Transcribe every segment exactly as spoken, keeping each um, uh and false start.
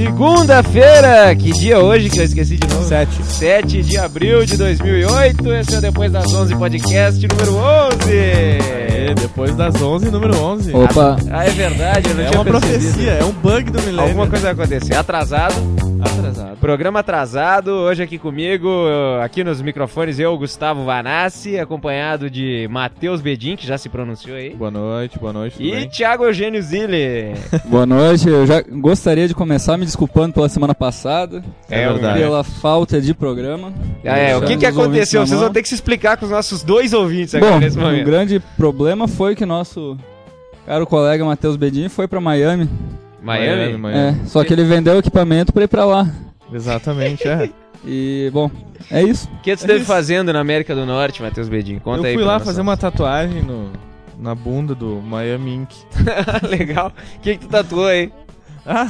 Segunda-feira, que dia hoje que eu esqueci de novo? Sete. sete de abril de dois mil e oito, esse é o Depois das onze podcast número onze. É, depois das onze, número onze. Opa. Ah, é verdade, eu não É tinha uma percebido. profecia, é um bug do milênio. Alguma coisa vai acontecer. Atrasado. Atrasado. Programa atrasado, hoje aqui comigo, aqui nos microfones, eu, Gustavo Vanassi, acompanhado de Matheus Bedin, que já se pronunciou aí. Boa noite, boa noite. tudo E bem? Thiago Eugênio Zilli. Boa noite, eu já gostaria de começar me desculpando pela semana passada, É verdade. pela falta de programa. Ah, é, o que, Deixando que os ouvintes aconteceu? na Vocês mão. vão ter que se explicar com os nossos dois ouvintes agora Bom, nesse o momento. grande problema foi que nosso caro colega Matheus Bedin foi pra Miami. Miami? Miami. É, só que ele vendeu o equipamento pra ir pra lá. Exatamente, é. E, bom, é isso. O que você É esteve isso. fazendo na América do Norte, Matheus Bedin? Conta Eu aí fui pra lá nós. fazer uma tatuagem no, na bunda do Miami Incorporated. Legal. O que, que tu tatuou aí? Ah,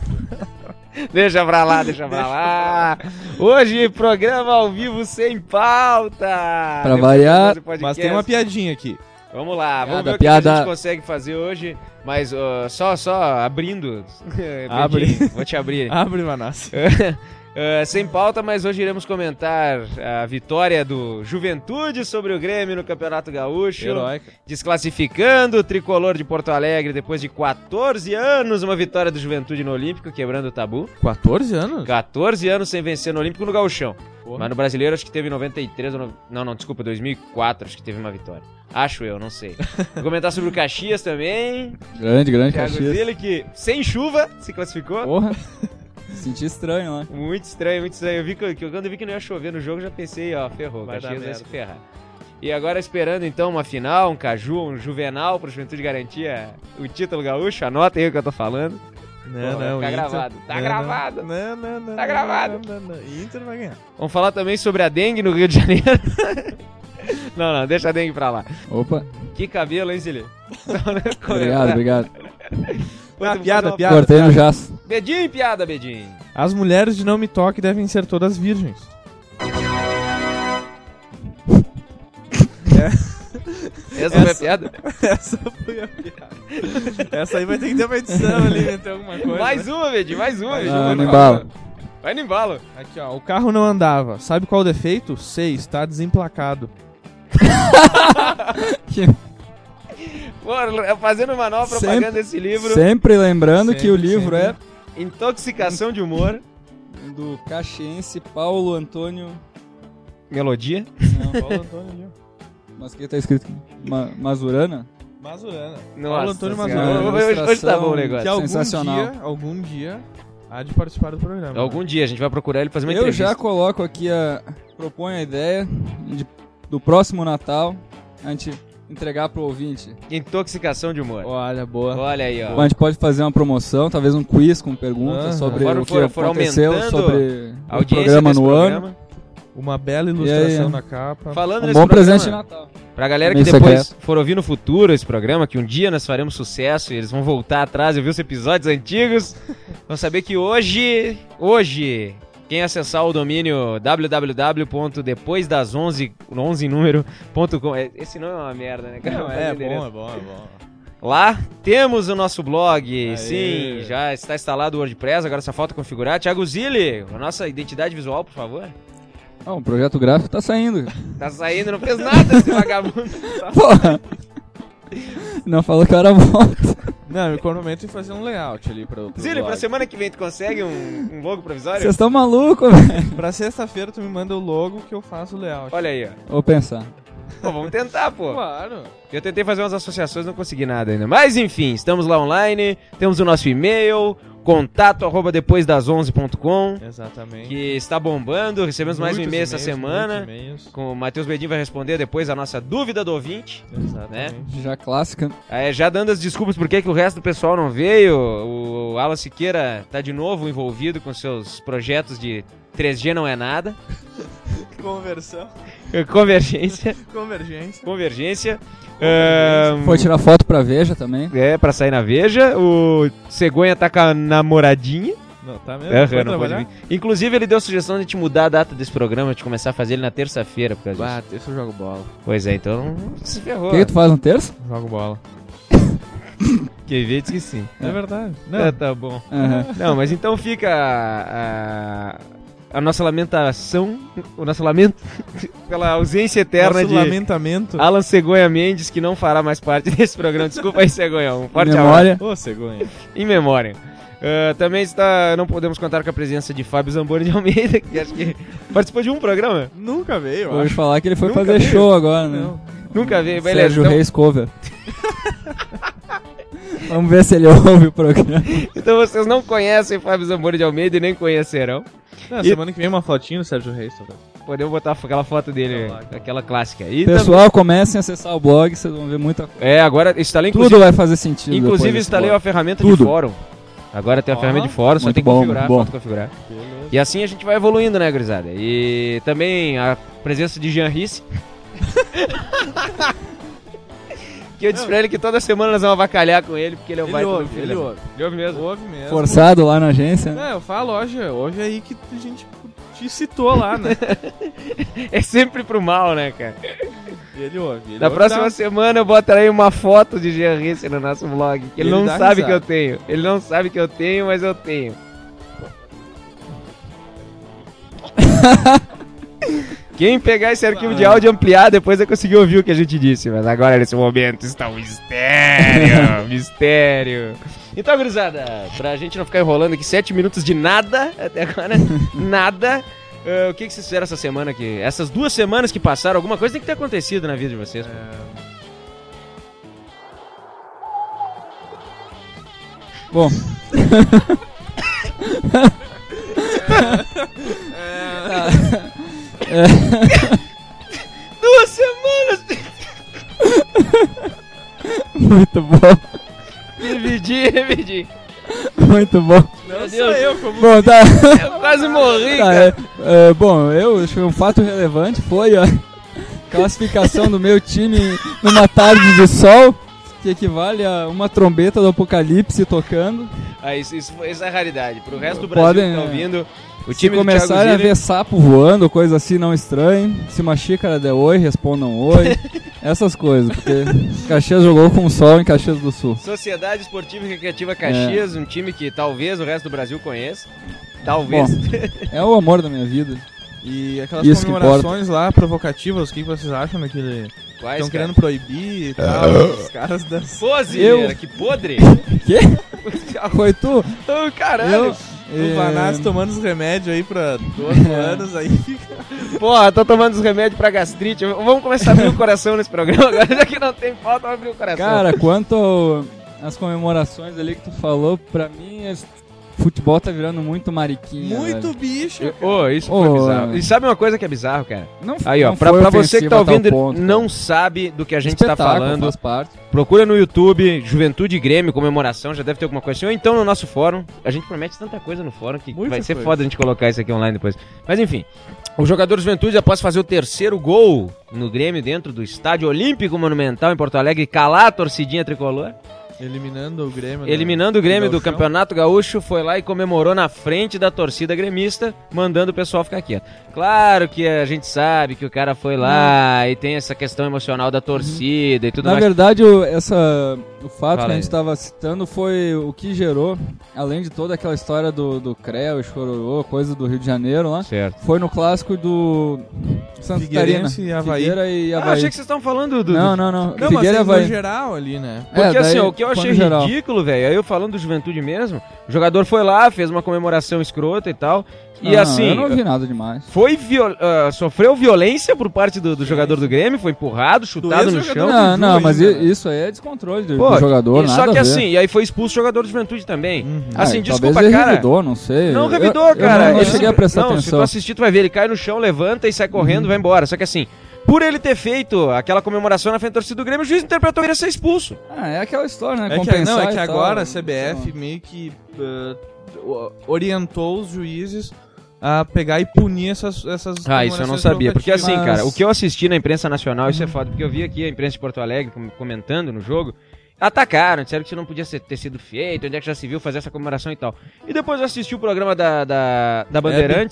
Deixa pra lá, deixa pra lá. Hoje, programa ao vivo sem pauta. Pra Depois variar. do podcast. mas tem uma piadinha aqui. Vamos lá, vamos Piada, ver o que piada. a gente consegue fazer hoje. Mas ó, só, só abrindo. Abre. Bedin, vou te abrir. Abre, Manassi. Uh, sem pauta, mas hoje iremos comentar a vitória do Juventude sobre o Grêmio no Campeonato Gaúcho, Heróica. desclassificando o tricolor de Porto Alegre depois de quatorze anos, uma vitória do Juventude no Olímpico, quebrando o tabu. quatorze anos? quatorze anos sem vencer no Olímpico no Gauchão. Porra. Mas no Brasileiro acho que teve noventa e três, ou no... não, não, desculpa, dois mil e quatro acho que teve uma vitória. Acho eu, não sei. Vou comentar sobre o Caxias também. Grande, grande Thiago Caxias. Zilli, que sem chuva se classificou. Porra, senti estranho lá. Muito estranho, muito estranho. Eu vi que, que quando eu vi que não ia chover no jogo, já pensei, ó, ferrou, o Vai dar Caxias vai merda. se ferrar. E agora esperando então uma final, um caju, um juvenal pro Juventude garantir a- o título gaúcho. Anota aí o que eu tô falando. Não, Porra, não, tá Inter- gravado, tá não, gravado. Não, não, não. Tá não, gravado. Não, não, não. Inter vai ganhar. Vamos falar também sobre a dengue no Rio de Janeiro. Não, não, deixa a dengue pra lá. Opa, Que cabelo, hein, Zilli? obrigado, obrigado. Ah, piada, piada. Cortei no jaço. Bedinho, piada, Bedinho. As mulheres de Não Me Toque devem ser todas virgens. Essa foi a piada? Essa foi a piada. Essa aí vai ter que ter uma edição ali, né? Ter alguma coisa. Mais uma, Bedinho, mais uma. Mais Bedinho. uma, Ah, no no embalo. Vai no embalo. Aqui, ó. O carro não andava. Sabe qual o defeito? Sei, está desemplacado. Pô, fazendo uma nova Sempre- propaganda desse livro. Sempre lembrando Sempre, que o livro sempre. Intoxicação de humor. é do caxiense Paulo Antônio... Melodia. Não, Paulo Antônio ali, ó. mas o que tá escrito? Ma Mazurana? Mazurana. Nossa Paulo Antônio Senhora. Mazurana. Hoje, hoje tá bom o Ilustração negócio. Que algum Sensacional. dia, algum dia, há de participar do programa. Algum dia a gente vai procurar ele fazer uma Eu entrevista. já coloco aqui a... proponho a ideia de, do próximo Natal a gente entregar pro ouvinte. Intoxicação de humor. Olha, boa. Olha aí, ó. A gente pode fazer uma promoção, talvez um quiz com perguntas Aham. sobre Conforme o que for- for aconteceu, aumentando sobre A o audiência programa desse no programa. ano. Uma bela ilustração E aí? na capa. Falando Um nesse bom programa, presente de Natal. pra galera que Meio depois secreto. for ouvir no futuro esse programa, que um dia nós faremos sucesso e eles vão voltar atrás e ouvir os episódios antigos, vão saber que hoje, hoje, quem acessar o domínio w w w ponto depois das onze, onze número, ponto com, é, esse nome é uma merda, né, cara? Não, Mas é endereço. bom, é bom, é bom. Lá temos o nosso blog, Aê. sim, já está instalado o WordPress, agora só falta configurar. Thiago Zilli, a nossa identidade visual, por favor. Ah, o projeto gráfico tá saindo. Tá saindo, não fez nada esse vagabundo. Porra! Não falou que era moto. Não, eu economento em fazer um layout ali pro, pro Zilli, blog. pra semana que vem tu consegue um, um logo provisório? Vocês estão malucos, velho. Pra sexta-feira tu me manda o logo que eu faço o layout. Olha aí, ó. Vou pensar. Pô, vamos tentar, pô. Claro. Eu tentei fazer umas associações, não consegui nada ainda. Mas enfim, estamos lá online, temos o nosso e-mail, contato arroba depois das onze ponto com, Exatamente. que está bombando. Recebemos mais um Muitos e-mail essa e-mails, semana. muitos e-mails. Com o Matheus Bedin vai responder depois a nossa dúvida do ouvinte. Exatamente. Já clássica. É, já dando as desculpas por que que o resto do pessoal não veio. O Alan Siqueira tá de novo envolvido com seus projetos de três G não é nada. Conversão. Convergência. Convergência. Convergência. Ahn, Foi tirar foto pra Veja também. É, pra sair na Veja. O Cegonha tá com a namoradinha. Não, tá mesmo? Aham, Foi não pode trabalhar? vir. Inclusive, ele deu sugestão de a gente mudar a data desse programa, de começar a fazer ele na terça-feira, por causa disso. Bah, terça eu jogo bola. Pois é, então se ferrou. O que, que tu faz no terço? Jogo bola. Quem vê diz que sim. É verdade. Não, É, tá bom. Aham. Não, mas então fica a, a, a nossa lamentação, o nosso lamento pela ausência eterna nosso de lamentamento. Alan Cegonha Mendes, que não fará mais parte desse programa. Desculpa aí, Cegonha. Um forte Memória. Ô, cegonha. em memória. Uh, também está, não podemos contar com a presença de Fábio Zamboni de Almeida, que acho que participou de um programa. Nunca veio, eu Vou acho. falar que ele foi Nunca fazer veio. show agora, né? Não. Nunca vi, beleza. Sérgio Então, Reis cover. Vamos ver se ele ouve o programa. então vocês não conhecem Fábio Zamboni de Almeida e nem conhecerão. Não, E- semana que vem uma fotinho do Sérgio Reis, talvez. Podemos botar aquela foto dele, aquela clássica. E Pessoal, comecem a acessar o blog, vocês vão ver muita coisa. também- é, agora instalei inclusive, Tudo vai fazer sentido. inclusive depois instalei desse uma ferramenta de Tudo. fórum. Agora tem a Ó, ferramenta de fórum, só muito tem que bom, configurar, muito bom. falta configurar. E assim a gente vai evoluindo, né, gurizada? E também a presença de Jean Risse. Que eu disse pra ele que toda semana nós vamos avacalhar com ele, porque ele é o Ele baita do ouve, filho. ele ouve. Ele ouve mesmo. Ouve mesmo. Forçado lá na agência. né? É, eu falo hoje, hoje aí que a gente te citou lá, né? É sempre pro mal, né, cara? E ele ouve. Ele Na ouve, próxima dá- semana eu botarei uma foto de Jean Risse no nosso blog. Que ele, Ele não dá sabe risada. que eu tenho. Ele não sabe que eu tenho, mas eu tenho. Quem pegar esse arquivo de áudio e ampliar, depois vai conseguir ouvir o que a gente disse. Mas agora, nesse momento, está um mistério. Mistério. Então, gurizada, pra gente não ficar enrolando aqui sete minutos de nada, até agora, nada. Uh, o que, que vocês fizeram essa semana aqui? Essas duas semanas que passaram, alguma coisa tem que ter acontecido na vida de vocês. pô. Bom. Duas semanas! Muito bom. Dividi, dividi. Muito bom. Não Meu sou Deus. eu, como... Bom, tá. Eu quase morri, Tá, cara. é, é, bom, eu acho que um fato relevante foi a classificação do meu time numa tarde de sol, que equivale a uma trombeta do apocalipse tocando. Ah, isso, isso, isso é raridade. Pro resto do Brasil Podem, que tá é. ouvindo, o Se time do Thiago começarem a Zilli... ver sapo voando, coisa assim, não estranhe. Se uma xícara der oi, respondam oi. Essas coisas, porque Caxias jogou com o sol em Caxias do Sul. Sociedade Esportiva e Recreativa Caxias, um time que talvez o resto do Brasil conheça. Talvez. Bom, é o amor da minha vida. E aquelas Isso que comemorações lá provocativas, o que vocês acham daquele... Quais, Estão cara? querendo proibir e tal, os caras das... Pô, Eu- Zilli, que podre. Quê? Foi tu? Oh, caralho. Eu... O Vanassi tomando os remédios aí pra doze anos, aí fica... Porra, tô tomando os remédios pra gastrite. Vamos começar a abrir o coração nesse programa agora, já que não tem falta, vamos abrir o coração. Cara, quanto ao- às comemorações ali que tu falou, pra mim, esse futebol tá virando muito mariquinha. Muito velho. bicho, cara. Ô, isso Ô, foi bizarro. E sabe uma coisa que é bizarro, cara? Não, Aí, ó, não pra, foi pra você que ofensivo tá a tal ouvindo ponto, não cara. sabe do que a gente tá Espetáculo, falando, faz parte. procura no YouTube, Juventude Grêmio, comemoração, já deve ter alguma coisa assim, ou então no nosso fórum. A gente promete tanta coisa no fórum que Muita vai ser coisa. foda a gente colocar isso aqui online depois. Mas enfim, o jogador do Juventude, após fazer o terceiro gol no Grêmio dentro do Estádio Olímpico Monumental em Porto Alegre, calar a torcidinha tricolor, Eliminando o Grêmio. eliminando o Grêmio do Gauchão. Campeonato Gaúcho, foi lá e comemorou na frente da torcida gremista, mandando o pessoal ficar quieto. Claro que a gente sabe que o cara foi lá e tem essa questão emocional da torcida e tudo Na mais. verdade, o, essa, o fato Fala que a aí. gente estava citando foi o que gerou, além de toda aquela história do, do Creu e Chororô, coisa do Rio de Janeiro lá, Certo. foi no clássico do Santa Catarina. Figueirense e Avaí. Figueira e Ah, Avaí. achei que vocês estavam falando do... Não, não, não. Não, mas Figueira e é no Avaí. geral ali, né? Porque É, daí assim, ó, o que eu foi achei no geral. ridículo, velho, aí eu falando do Juventude mesmo, o jogador foi lá, fez uma comemoração escrota e tal, e Ah, assim, eu não vi nada demais. foi viol- ah, sofreu violência por parte do, do jogador do Grêmio, foi empurrado, chutado no ex-jogador chão. Não, não, viu mas ainda, i- isso aí é descontrole do, Pô, do jogador, e nada só que a ver. assim, e aí foi expulso o jogador do Juventude também. Uhum. Assim, Ah, desculpa, talvez ele cara. revidou, não sei. Não Eu- revidou, eu cara. não, não Ele cheguei a sim- prestar não, se atenção. tu assistir, tu vai ver, ele cai no chão, levanta e sai correndo, vai embora. Só que assim, por ele ter feito aquela comemoração na frente da torcida do Grêmio, o juiz interpretou que ele ia ser expulso. Ah, é aquela história, né? É que, Compensar não, é e que tal. agora a C B F meio que uh, o- orientou os juízes a pegar e punir essas essas Ah, isso eu não comemorações sabia. Porque assim, provocativas. cara, o que eu assisti na imprensa nacional, isso é foda, porque eu vi aqui a imprensa de Porto Alegre com- comentando no jogo, atacaram, disseram que isso não podia ser- ter sido feito, onde é que já se viu fazer essa comemoração e tal. E depois eu assisti o programa da, da, da Bandeirantes,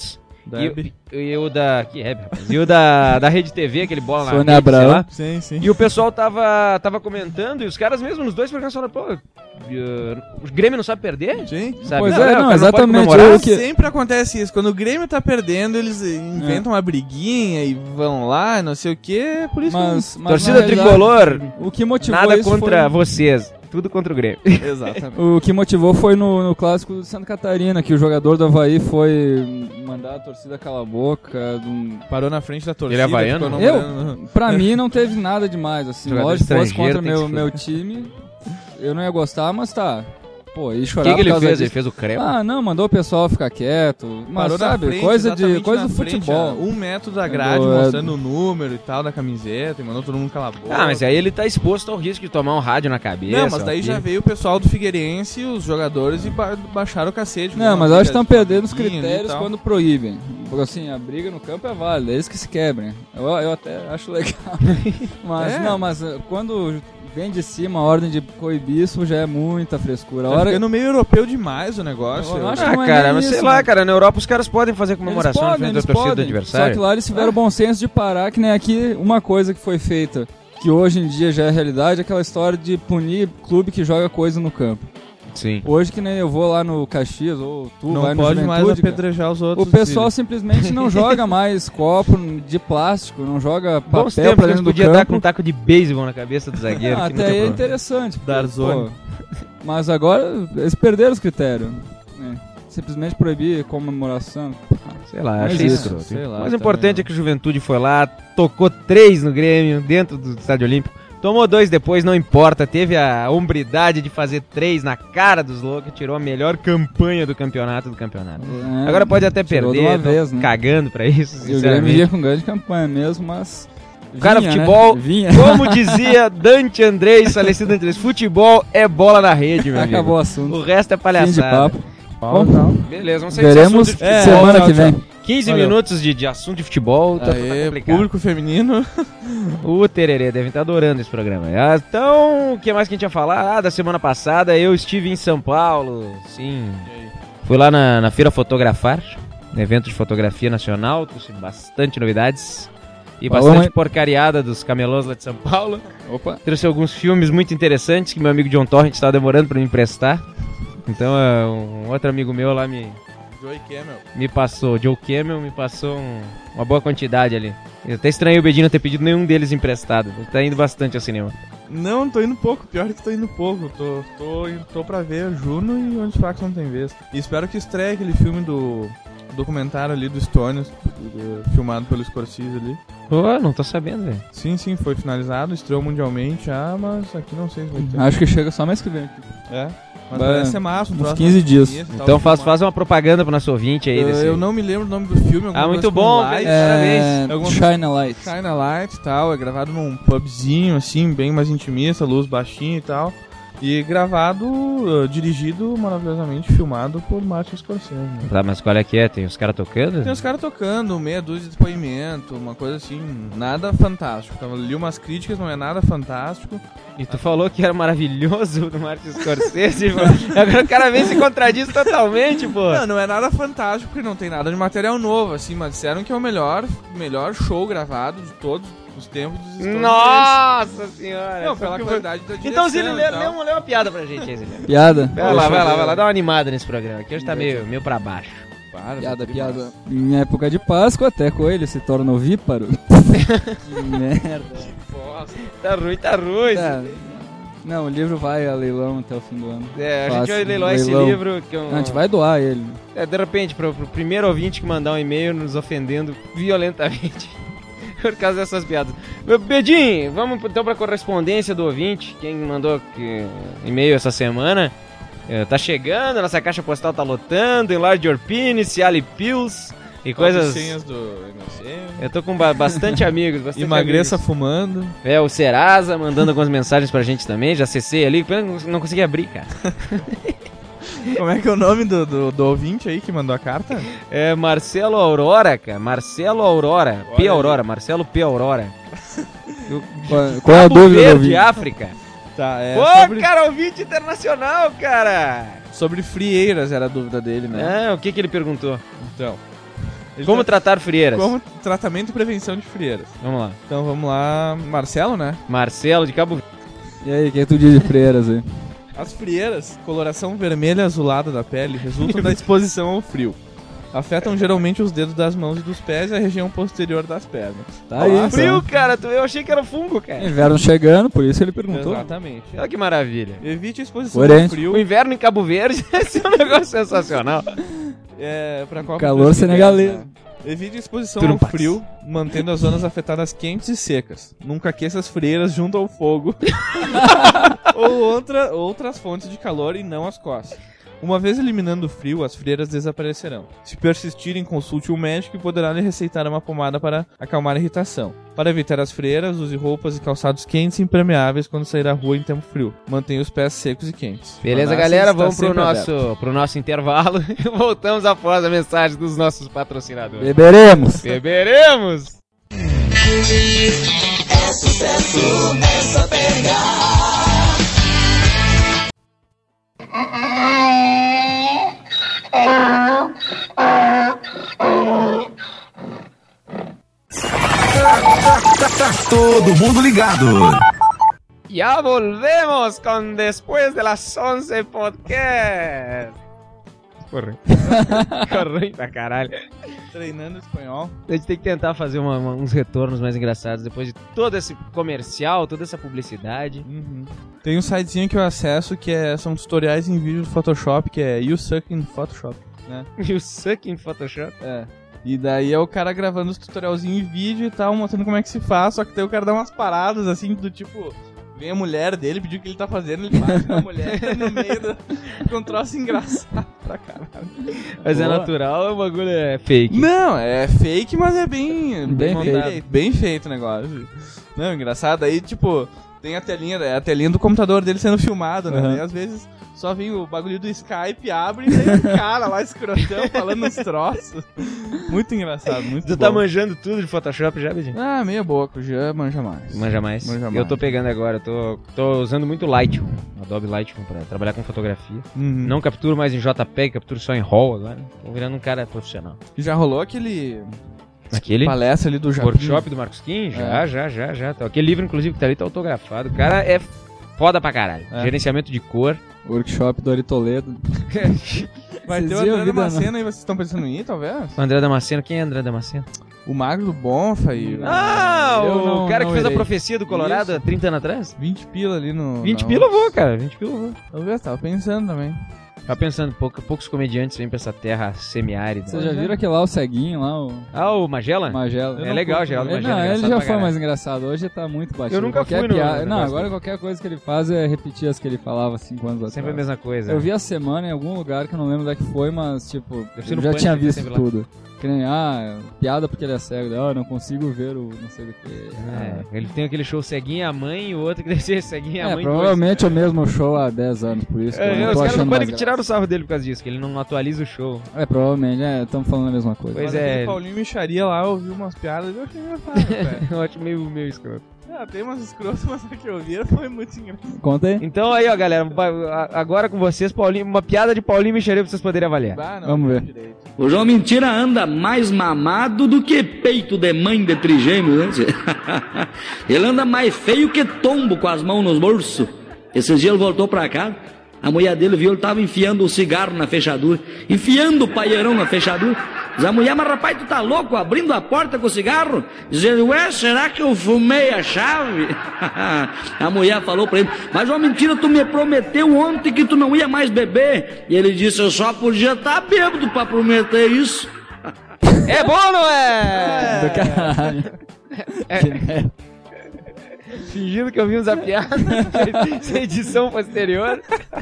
Derby. E, e o da... Que Hebe, rapaz. E o da, da Rede T V, aquele bola na Sônia rede, sei Abraão. lá. Sim, sim. E o pessoal tava, tava comentando, e os caras mesmo, nos dois programas falaram, pô, uh, o Grêmio não sabe perder? Sim. Sabe? Pois Não, é, o não, cara pode exatamente, comemorar. eu- que- Sempre acontece isso. Quando o Grêmio tá perdendo, eles inventam uma briguinha e vão lá, não sei o quê. Por isso Mas, mas Torcida na realidade, tricolor, o que motivou nada isso contra foi... vocês, tudo contra o Grêmio. que... Exatamente. O que motivou foi no, no clássico de Santa Catarina, que o jogador do Avaí foi mandar a torcida calar a boca. de um- Parou na frente da torcida. Ele é havaiano? ficou Eu? namorando. Pra mim não teve nada demais, assim. Jogador Lógico, se fosse estrangeiro contra tem que meu, se meu fuder. time, eu não ia gostar, mas tá. Pô, e O chorar que, que por ele causa fez? Ele disso. fez o creme? Ah, não, mandou o pessoal ficar quieto. Mas Parou na sabe, frente, coisa de exatamente coisa na do frente, futebol. a um metro da grade, Do- mostrando o número e tal da camiseta, e mandou todo mundo calar a boca. Ah, mas aí ele tá exposto ao risco de tomar um rádio na cabeça. Não, mas daí ok. já veio o pessoal do Figueirense, os jogadores, e ba baixaram o cacete. Não, mas eu acho que estão perdendo os briguinha ali e critérios tal. quando proíbem. Porque assim, a briga no campo é válida, eles que se quebrem. Eu, eu até acho legal. Mas É. não, mas uh, quando vem de cima a ordem de coibir isso já é muita frescura. A Tá hora... ficando meio europeu demais o negócio. Eu acho Ah, não é cara, nem mas sei isso, lá, mano. cara, na Europa os caras podem fazer Eles comemoração na podem, frente eles da torcida do podem. adversário. Só que lá eles tiveram o bom senso de parar, que nem aqui, uma coisa que foi feita, que hoje em dia já é realidade, é aquela história de punir clube que joga coisa no campo. Sim. Hoje que nem eu vou lá no Caxias, ou tu Não vai no pode mais Juventude, cara, apedrejar os outros. o pessoal filhos. simplesmente não joga mais copo de plástico, não joga Bons papel tempos pra que eles dentro do podiam dar com um campo. taco de beisebol na cabeça do zagueiro. Ah, que não até tem aí é problema. interessante. porque, Darzone. pô, mas agora eles perderam os critérios. né? Simplesmente proibir comemoração. Sei lá, Mas achei isso, escroto. sei lá, O mais também importante não. é que o Juventude foi lá, tocou três no Grêmio, dentro do Estádio Olímpico. Tomou dois depois, não importa. Teve a hombridade de fazer três na cara dos loucos e tirou a melhor campanha do campeonato do campeonato. É, Agora pode até tirou de perder, uma tô vez, né? cagando pra isso, E o Grêmio sinceramente. vinha com grande campanha mesmo, mas... Cara, vinha, futebol, Né? Vinha. como dizia Dante Andrés, falecido Dante Andrés, futebol é bola na rede, meu amigo. Acabou o assunto. O resto é Fim de palhaçada. papo. Bom, Bom, Beleza, vamos sair desse veremos assunto de futebol. É, semana tchau, que vem. tchau. quinze Valeu. minutos de, de assunto de futebol, tá, tá Aê, complicado. público feminino. O Tererê deve estar adorando esse programa. Ah, Então, o que mais que a gente ia falar? Ah, da semana passada eu estive em São Paulo, sim. Fui lá na, na Feira Fotografar, no evento de fotografia nacional, trouxe bastante novidades. E Falou, bastante mãe. porcariada dos camelôs lá de São Paulo. Opa. Trouxe alguns filmes muito interessantes que meu amigo John Torrent estava demorando para me emprestar. Então, ah, um outro amigo meu lá me, Joey Camel. me passou, Joe Camel me passou um- uma boa quantidade ali. Eu até estranhei o Bedinho não ter pedido nenhum deles emprestado. Ele tá indo bastante ao cinema. Não, tô indo pouco. Pior que tô indo pouco. Tô, tô, tô pra ver Juno e Onde Fracos Não Tem Vez. E espero que estreie aquele filme do documentário ali do Stones, do- filmado pelo Scorsese ali. Pô, não tô sabendo, velho. Sim, sim, foi finalizado, estreou mundialmente já, mas aqui não sei se vai ter. Acho que chega só mês que vem. É, mas Vai- parece ser massa. Um uns troço quinze mais dias. bonito e tal, Então faz, filmado. faz uma propaganda pro nosso ouvinte aí. Eu, desse... eu não me lembro o nome do filme. alguma Ah, muito coisa com bom, light, velho. É, Alguma Shine a Light. Shine a Light e tal, é gravado num pubzinho, assim, bem mais intimista, luz baixinha e tal. E gravado, uh, dirigido, maravilhosamente filmado por Martin Scorsese. Né? Tá, mas qual é que é? Tem os caras tocando? Tem os caras tocando, meia dúzia de depoimento, uma coisa assim, nada fantástico. Então, eu li umas críticas, não é nada fantástico. E tu falou que era maravilhoso do Martin Scorsese, pô. Agora o cara vem e se contradiz totalmente, pô. Não, não é nada fantástico porque não tem nada de material novo, assim, mas disseram que é o melhor, melhor show gravado de todos os tempos dos estouros. Nossa senhora. Não, Só pela que- qualidade da direção. Então, Zilli, e lê, tal. lê, uma, lê uma piada pra gente aí, Zilli. Piada. Vai lá, Deixa vai eu lá, ver. vai lá. Dá uma animada nesse programa, que hoje tá meio, meio pra baixo. Para, Piada, que piada. massa. Em época de Páscoa, até coelho se torna ovíparo. Que merda. Tá ruim, tá ruim. Tá. Não, o livro vai a leilão até o fim do ano. É, a gente Fácil, vai leiloar esse leilão. livro. Que eu... Não, a gente vai doar ele. É, de repente, pro, pro primeiro ouvinte que mandar um e-mail nos ofendendo violentamente por causa dessas piadas. Meu Bedinho, vamos então pra correspondência do ouvinte. Quem mandou que, e-mail essa semana. É, tá chegando, nossa caixa postal tá lotando. Enlarge Your Penis, Cialis Pills e coisas. Senhas do M S M. Eu tô com ba- bastante amigos. Bastante Emagreça amigos. fumando. É, o Serasa mandando algumas mensagens pra gente também. Já acessei ali, pena que não consegui abrir, cara. Como é que é o nome do, do, do ouvinte aí que mandou a carta? É Marcelo Aurora, cara. Marcelo Aurora. P. Olha Aurora. Marcelo P. Aurora. Qual, qual é a Cabo dúvida do Verde, ouvinte? África. Tá, é Pô, sobre, cara, ouvinte internacional, cara. sobre frieiras era a dúvida dele, né? Ah, o que que ele perguntou? Então, Ele Como tá- tratar frieiras? Como tratamento e prevenção de frieiras. Vamos lá. Então vamos lá, Marcelo, né? Marcelo de Cabo... E aí, o que tu diz de freiras aí? As frieiras, coloração vermelha azulada da pele, resultam da exposição ao frio. Afetam geralmente os dedos das mãos e dos pés e a região posterior das pernas. Tá aí, Frio, então. cara. Tu- Eu achei que era fungo, cara. Inverno chegando, por isso ele perguntou. Exatamente. Olha que maravilha. Evite a exposição Oriente. ao frio. O inverno em Cabo Verde esse é um negócio sensacional. É, pra Copa Calor dois mil e dez, senegalês. né? Evite a exposição Trumpas. ao frio, mantendo as zonas afetadas quentes e secas. Nunca aqueça as frieiras junto ao fogo ou outra, outras fontes de calor e não as costas. Uma vez eliminando o frio, as frieiras desaparecerão. Se persistirem, consulte um médico e poderá lhe receitar uma pomada para acalmar a irritação. Para evitar as frieiras, use roupas e calçados quentes e impermeáveis quando sair à rua em tempo frio. Mantenha os pés secos e quentes. Beleza, Manasses galera? está Vamos pro sempre nosso, aberto. pro nosso intervalo e voltamos após a mensagem dos nossos patrocinadores. Beberemos. Beberemos! Todo mundo ligado. Ya volvemos con Después de las once Podcast. Corre. Corre pra caralho. Treinando espanhol. A gente tem que tentar fazer uma- uma- uns retornos mais engraçados depois de todo esse comercial, toda essa publicidade. Tem um sitezinho que eu acesso que é, são tutoriais em vídeo do Photoshop, que é You Suck in Photoshop, né? You suck in Photoshop. É. E daí é o cara gravando os tutorialzinhos em vídeo e tal, mostrando como é que se faz, só que daí o cara dá umas paradas assim, do tipo... Vem a mulher dele, pediu o que ele tá fazendo, ele bate com a mulher no meio do... com um troço engraçado pra caralho. Mas é Boa. natural, o bagulho é fake. Não, é fake, mas é bem... Bem bem feito. feito. Bem feito o negócio. Não, engraçado, aí tipo... Tem a telinha, é a telinha do computador dele sendo filmado, né? Uhum. Daí às vezes só vem o bagulho do Skype, abre e vem o cara lá escrotão falando uns troços. Muito engraçado, muito Tu bom. tá manjando tudo de Photoshop já, Bedinho? Ah, meia boca, o Jean manja mais. Manja mais. Manja Eu mais. tô pegando agora, eu tô, tô usando muito Lightroom, Adobe Lightroom pra trabalhar com fotografia. Uhum. Não capturo mais em JPEG, capturo só em RAW agora. Tô virando um cara profissional. Já rolou aquele Aquele palestra ali do Japim? workshop do Marcos Kim? Já, É. já, já, já. Tá. Aquele livro, inclusive, que tá ali, tá autografado. O cara é foda pra caralho. É. Gerenciamento de cor. Workshop do Ari Toledo. Vai ter o Vocês André iam vida, Damasceno aí, vocês estão pensando em ir, talvez? O André Damasceno, quem é André Damasceno? O Magro do Bonfa e... Ah, eu o não- cara que não fez a irei. profecia do Colorado Isso. há trinta anos atrás? vinte pila ali no... vinte na- pila eu vou, cara. vinte pila eu vou. Talvez, tava pensando também. Tava pensando, pouca, poucos comediantes vêm pra essa terra semiárida. Vocês já viram aquele lá, o ceguinho lá, o Ah, o Magela? Magela? É legal, Geraldo Ele, Magela. não, ele engraçado já pra foi caralho. mais engraçado. Hoje tá muito batido. Eu nunca qualquer fui no piada- negócio Não, agora dele. qualquer coisa que ele faz é repetir as que ele falava cinco anos Sempre a atrás. mesma coisa. Eu vi a semana em algum lugar que eu não lembro onde é que foi, mas tipo, Deve ser eu no já Punch, tinha que tá visto sempre lá. tudo. Que nem, ah, piada porque ele é cego. Ah, não consigo ver o não sei do que. É, ele tem aquele show Ceguinha a Mãe e o outro que deve ser Ceguinha a É, Mãe. provavelmente é o mesmo show há dez anos, por isso que eu É, não os tô caras achando não podem mais tirar o sarro dele por causa disso, que ele não atualiza o show. graça. É, provavelmente, é, estamos falando a mesma coisa. Pois Mas é. aquele Paulinho Micharia lá, eu ouvi umas piadas e eu achei engraçado, velho. Eu acho meio, meio escroto. Ah, tem umas escrotas, mas a que eu vi foi muito engraçado. Conta aí. Então aí, ó, galera, ba- a- agora com vocês, Paulinho, uma piada de Paulinho Micharia pra vocês poderem avaliar. Ah, não, Vamos não ver. direito. O João Mentira anda mais mamado do que peito de mãe de trigêmeos, né? tchê? Ele anda mais feio que tombo com as mãos nos bolsos. Esses dias ele voltou pra casa, a mulher dele viu, ele tava enfiando o cigarro na fechadura, enfiando o paieirão na fechadura. Diz a mulher, mas rapaz, tu tá louco, abrindo a porta com o cigarro? Diz ele, ué, será que eu fumei a chave? A mulher falou pra ele, mas uma mentira, tu me prometeu ontem que tu não ia mais beber. E ele disse, eu só podia estar bêbado pra prometer isso. É bom, não é? Do caralho. Que merda. Fingindo que eu vi uns a piada, sem edição posterior.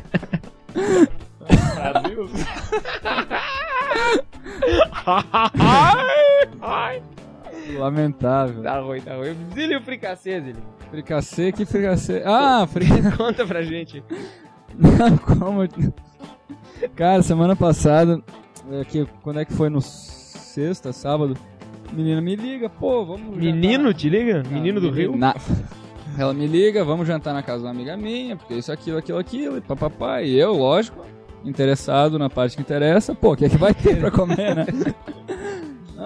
Ai, ai. Lamentável. Tá ruim, tá ruim. Zili o fricassê, Zili. Fricassê, que fricassê? Ah, fricassê. Conta pra gente. Não, como? Cara, semana passada, é que, quando é que foi? No sexta, sábado, menina me liga, pô, vamos Menino, jantar. te liga? Não, Menino do me Rio? liga- Na... Ela me liga, vamos jantar na casa de uma amiga minha, porque isso, aquilo, aquilo, aquilo, e papapá. E eu, lógico, interessado na parte que interessa, pô, o que é que vai ter pra comer, né? Não,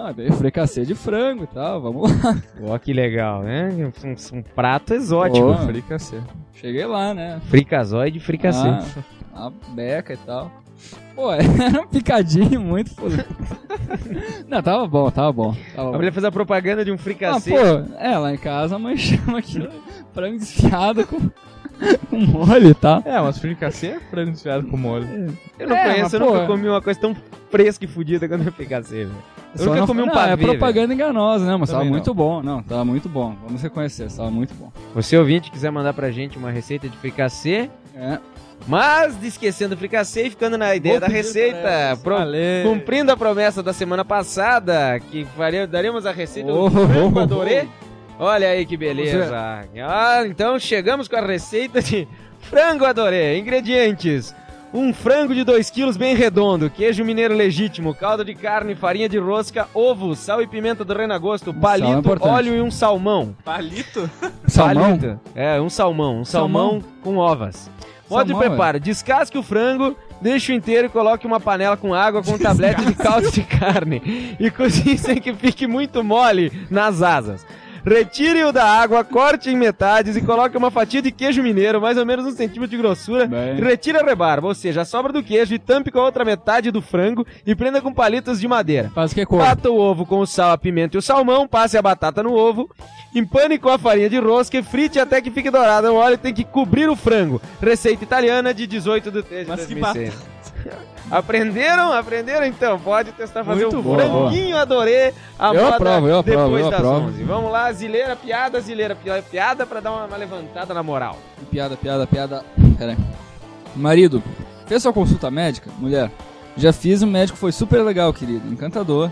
Não, daí fricassê de frango e tal, vamos lá. Ó, que legal, né? Um, um prato exótico. Boa. Fricassê. Cheguei lá, né? Fricazoide e fricassê. Ah, a beca e tal. Pô, era um picadinho muito foda. Não, tava bom, tava bom. Tava A bom. mulher fez a propaganda de um Ah, fricassê. pô, é, lá em casa a mãe chama aquilo frango desfiado com, com molho e tal. É, mas fricassê é frango desfiado com molho. Eu não É, conheço, mas, eu pô, nunca comi uma coisa tão fresca e fodida quanto um fricassê, velho. Eu Só nunca não- comi um não, pavê, é velho. propaganda enganosa, né? Mas tava Também muito não. bom. Não, tava muito bom. Vamos reconhecer, tava muito bom. Você ouvinte quiser mandar pra gente uma receita de fricassê, É. mas de esquecendo o fricassê e ficando na ideia Vou da pedir receita, pra elas. pro- Valeu. cumprindo a promessa da semana passada, que faria, daríamos a receita Oh, do frango oh, oh, adorê. Olha aí que beleza. Ah, então chegamos com a receita de frango adorê. Ingredientes: um frango de dois quilos bem redondo, queijo mineiro legítimo, caldo de carne, farinha de rosca, ovo, sal e pimenta do renagosto, Sal é palito, importante. óleo e um salmão. Palito? Salmão? Palito. É, um salmão. Um salmão, Salmão. com ovas. Modo de Salmão, preparo: descasque o frango, deixe o inteiro e coloque uma panela com água com um tablete de caldo de carne e cozinhe sem que fique muito mole nas asas. Retire-o da água, corte em metades e coloque uma fatia de queijo mineiro, mais ou menos um centímetro de grossura, Bem. e retire a rebarba, ou seja, a sobra do queijo, e tampe com a outra metade do frango e prenda com palitos de madeira. Faz o que cor? Bata o ovo com o sal, a pimenta e o salmão, passe a batata no ovo, empane com a farinha de rosca e frite até que fique dourada. O óleo tem que cobrir o frango. Receita italiana de dezoito de três de Mas que dois mil e seis. Aprenderam? Aprenderam então? Pode testar fazer Muito um bom. franguinho adorê a Eu moda aprovo, eu aprovo, depois eu das aprovo. onze. Vamos lá, zileira, piada, zileira, pi- piada pra dar uma, uma levantada na moral. Piada, piada, piada. Pera aí. Marido, fez sua consulta médica? Mulher, já fiz, o médico foi super legal, querido. Encantador.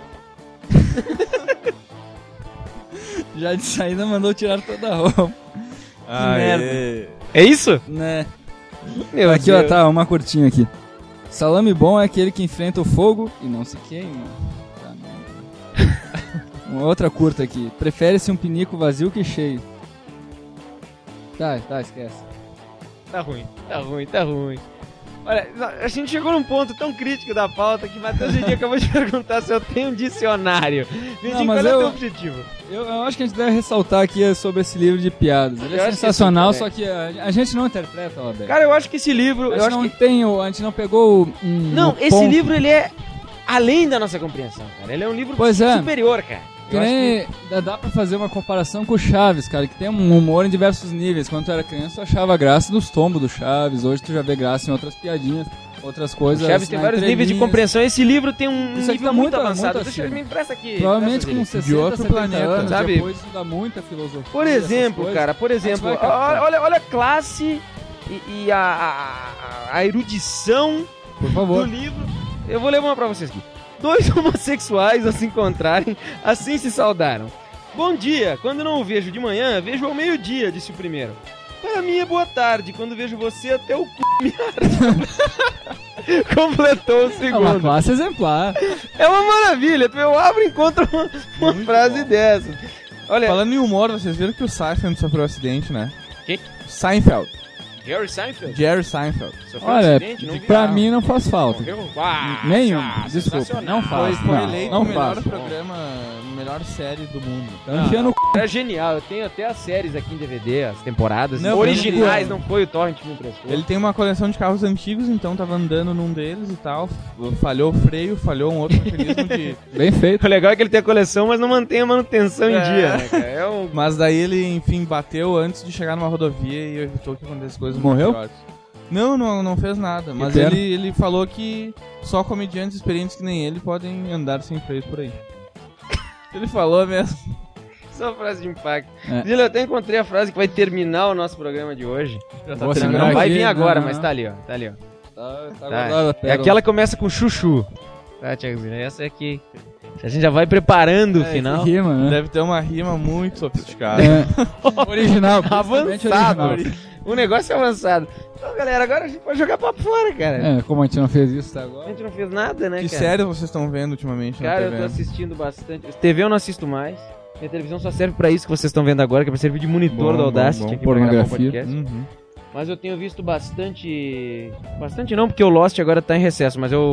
Já de saída mandou tirar toda a roupa. Ah, merda. É isso? Né? Meu Aqui, Deus. ó, tá, uma curtinha aqui. Salame bom é aquele que enfrenta o fogo e não se queima. Tá, não. Uma outra curta aqui. Prefere-se um pinico vazio que cheio. Tá, tá, esquece. Tá ruim, tá ruim, tá ruim. Olha, a gente chegou num ponto tão crítico da pauta que Matheus Didi acabou de perguntar se eu tenho um dicionário. Me Não, diga mas qual é o eu- teu objetivo. Eu, eu acho que a gente deve ressaltar aqui sobre esse livro de piadas. Ele Eu é acho que sensacional, sim só que a, a gente não interpreta, ó, Beto. Cara, eu acho que esse livro... a Eu gente acho não que... tem o, a gente não pegou um Não, um esse ponto. livro, ele é além da nossa compreensão, cara. Ele é um livro Pois é. superior, cara. Que Eu acho nem dá, dá pra fazer uma comparação com o Chaves, cara, que tem um humor em diversos níveis. Quando tu era criança, tu achava graça nos tombos do Chaves. Hoje tu já vê graça em outras piadinhas, outras O coisas. Chaves tem na vários níveis de entrelinhas. compreensão. Esse livro tem um Isso aqui nível tá muito muito- avançado. muito Deixa eu acima. me empresta aqui. Provavelmente empresta com dele. sessenta, outro setenta planeta, anos, sabe? depois estuda muita filosofia. Por essas exemplo, coisas. cara, por exemplo, vai captar. olha, olha a classe e, e a, a, a erudição Por do favor. livro. Eu vou ler uma pra vocês aqui. Dois homossexuais, ao se encontrarem, assim se saudaram. Bom dia, quando não o vejo de manhã, vejo ao meio-dia, disse o primeiro. Para mim é boa tarde, quando vejo você até o c... me arde. Completou o É uma segundo. classe exemplar. É uma maravilha, tu eu abro e encontro uma, uma Muito frase bom. dessa. Olha, Falando em humor, vocês viram que o Seinfeld sofreu um acidente, né? Quem? Seinfeld. Jerry Seinfeld? Jerry Seinfeld. Sofreu um Olha, acidente, não vi pra nada. mim não faz falta. Morreu? Ah, Nenhum, ah, desculpa, sensacional. não faz. Foi, foi não, eleito não o melhor faço. programa, melhor série do mundo. Tá enfiando o c... É genial, eu tenho até as séries aqui em D V D, as temporadas Não, originais, não- não foi o Torrent que me emprestou. Ele tem uma coleção de carros antigos, então tava andando num deles e tal. Falhou o freio, falhou um outro mecanismo de. Bem feito. O legal é que ele tem a coleção, mas não mantém a manutenção em É. dia, né, cara? É um... Mas daí ele, enfim, bateu antes de chegar numa rodovia e evitou que acontecesse coisas muito Morreu? piores. Não, não, não fez nada. Mas pena. ele, ele falou que só comediantes experientes que nem ele podem andar sem freio por aí. Ele falou mesmo. Só frase de impacto. É. Dile, eu até encontrei a frase que vai terminar o nosso programa de hoje. Já Vou terminando. Não, Não vai aqui, vir agora, não, mas não. tá ali, ó. Tá ali, ó. Tá, tá Tá. guardada a É pérola. aquela que começa com chuchu. Tá, Tiagozinho? Essa é aqui. A gente já vai preparando o É, final. Rima, né? Deve ter uma rima muito sofisticada. É. Original. principalmente Avançado. original. O negócio é avançado. Então, galera, agora a gente pode jogar papo fora, cara. É, como a gente não fez isso até A agora. gente não fez nada, né, Que cara? série vocês estão vendo ultimamente na Cara, eu T V? tô assistindo bastante. T V eu não assisto mais. Minha televisão só serve pra isso que vocês estão vendo agora, que é pra servir de monitor Bom, do bom, Audacity bom. aqui pra gravar o Pornografia. podcast. Uhum. Mas eu tenho visto bastante... Bastante não, porque o Lost agora tá em recesso, mas eu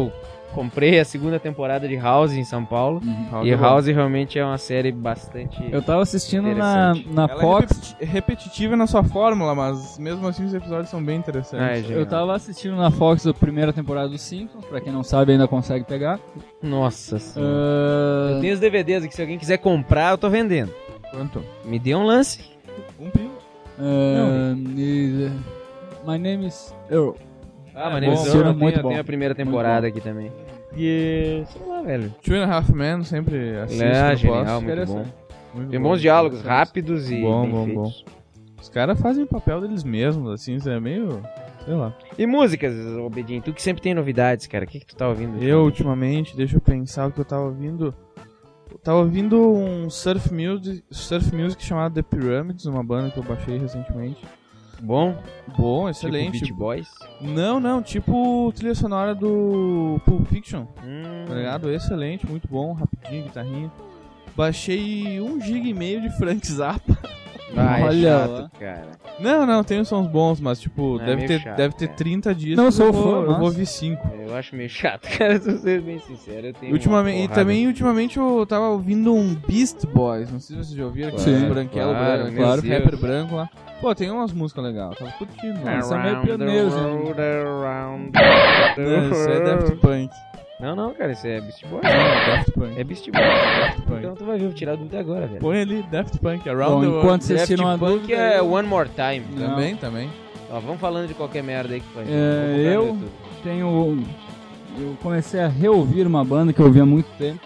comprei a segunda temporada de House em São Paulo. House E é bom. House realmente é uma série bastante... Eu tava assistindo na, Interessante. na Ela é Fox. repeti- repetitiva na sua fórmula, mas mesmo assim os episódios são bem interessantes. Ah, é genial. Eu tava assistindo na Fox a primeira temporada dos Simpsons, pra quem não sabe ainda consegue pegar. Nossa senhora. Ah, Eu tenho os D V Ds aqui, se alguém quiser comprar, eu tô vendendo. Quanto? Me dê um lance. Um pino. ah, e- My name is Earl. Ah, É mas bom, eu, filme tenho, muito eu bom. tenho a primeira temporada aqui também. E... sei lá, velho. Two and a Half Men, sempre assisto É, no genial, posto. muito bom. Interessante. Muito Tem bom, bons diálogos, interessante. rápidos e Bom, bem bom, feitos. Os caras fazem o papel deles mesmos, assim, isso é meio... sei lá. E músicas, ô Bedinho, tu que sempre tem novidades, cara. O que que tu tá ouvindo? Eu, ultimamente, deixa eu pensar o que eu tava ouvindo. Eu tava ouvindo um surf music, surf music chamado The Pyramids, uma banda que eu baixei recentemente. Bom? Bom, Tipo excelente. Beach Boys? Não, não, tipo trilha sonora do Pulp Fiction, Hum, tá ligado? Excelente, muito bom, rapidinho, guitarrinha. Baixei um giga e meio de Frank Zappa. Ah, é Olha chato, lá. cara. Não, não, tem uns sons bons, mas tipo, É deve, meio ter, chato, deve ter cara. trinta dias. Não que sou eu vou, fã, eu mas- vou ouvir cinco. Eu acho meio chato, cara, se eu ser bem sincero. Eu tenho Ultimamente, uma e porrada. também, ultimamente, eu tava ouvindo um Beast Boys, não sei se vocês já ouviram, Sim. aquele branquelo, Claro, branco, meu claro, Deus. rapper branco lá. Pô, tem umas músicas legais, tava curtindo. Ah, Mano. são meio Around the pioneiros, né? road, around Não, isso é Daft Punk. Não, não, cara, isso é Beast Boys. Daft Punk. É Beast Boys. Daft Punk. Então tu vai ver, eu vou tirar a dúvida agora, velho. Põe ali Daft Punk, Around Bom, the World. enquanto vocês Daft tiram a Punk dúvida... é eu One More Time. Não. Também, também. Ó, vamos falando de qualquer merda aí que faz. É, eu tenho... Eu comecei a reouvir uma banda que eu ouvia há muito tempo.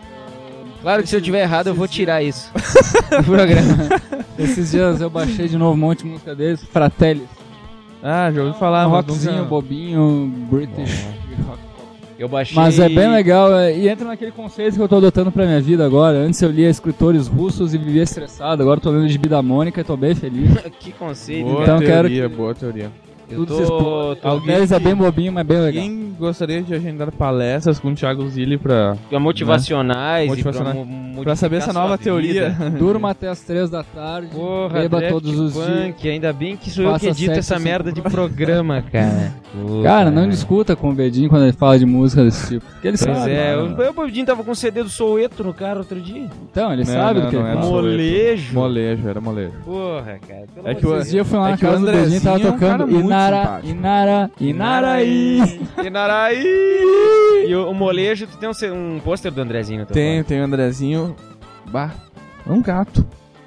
Claro que se eu tiver errado, eu vou tirar isso do programa. Esses dias eu baixei de novo um monte de música deles. Fratelli. Ah, já ouvi falar, um mas rockzinho, nunca... bobinho, British rock. Eu baixei... Mas é bem legal, é, e entra naquele conceito que eu tô adotando pra minha vida agora. Antes eu lia escritores russos e vivia estressado, agora eu tô lendo Gibi da Mônica e tô bem feliz. Que conceito, Boa Então, cara. quero teoria, que- boa teoria. Eu Tudo se tô... expor. tô Alguém Deles é que- bem bobinho, mas bem legal. Quem gostaria de agendar palestras com o Thiago Zilli pra, motivacionais, Motivacionais. e pra, mo- pra saber essa modificar nova sua teoria? vida. Durma até as três da tarde, Porra, beba Draft todos os Punk, dias. ainda bem que sou eu Faça que edito sexo essa sem merda de programa, cara. Pô, Cara, não cara. discuta com o Bedinho quando ele fala de música desse tipo. Porque ele Pois sabe. é, mano. o, o Bobinho tava com o C D do Soueto no carro outro dia. Então, ele Não, sabe não, do que não ele era fala. Soueto. Molejo. Molejo, era molejo. Porra, cara. Pelo É amor que o- de Esses dias eu fui lá É na que o casa do Bedinho e tava Andrezinho é um cara tocando muito Inara, simpático. Inara, Inaraí. Inaraí! E o, o molejo, tu tem um, ce- um pôster do Andrezinho no teu Tem, tem o Andrezinho. Bah, é um gato.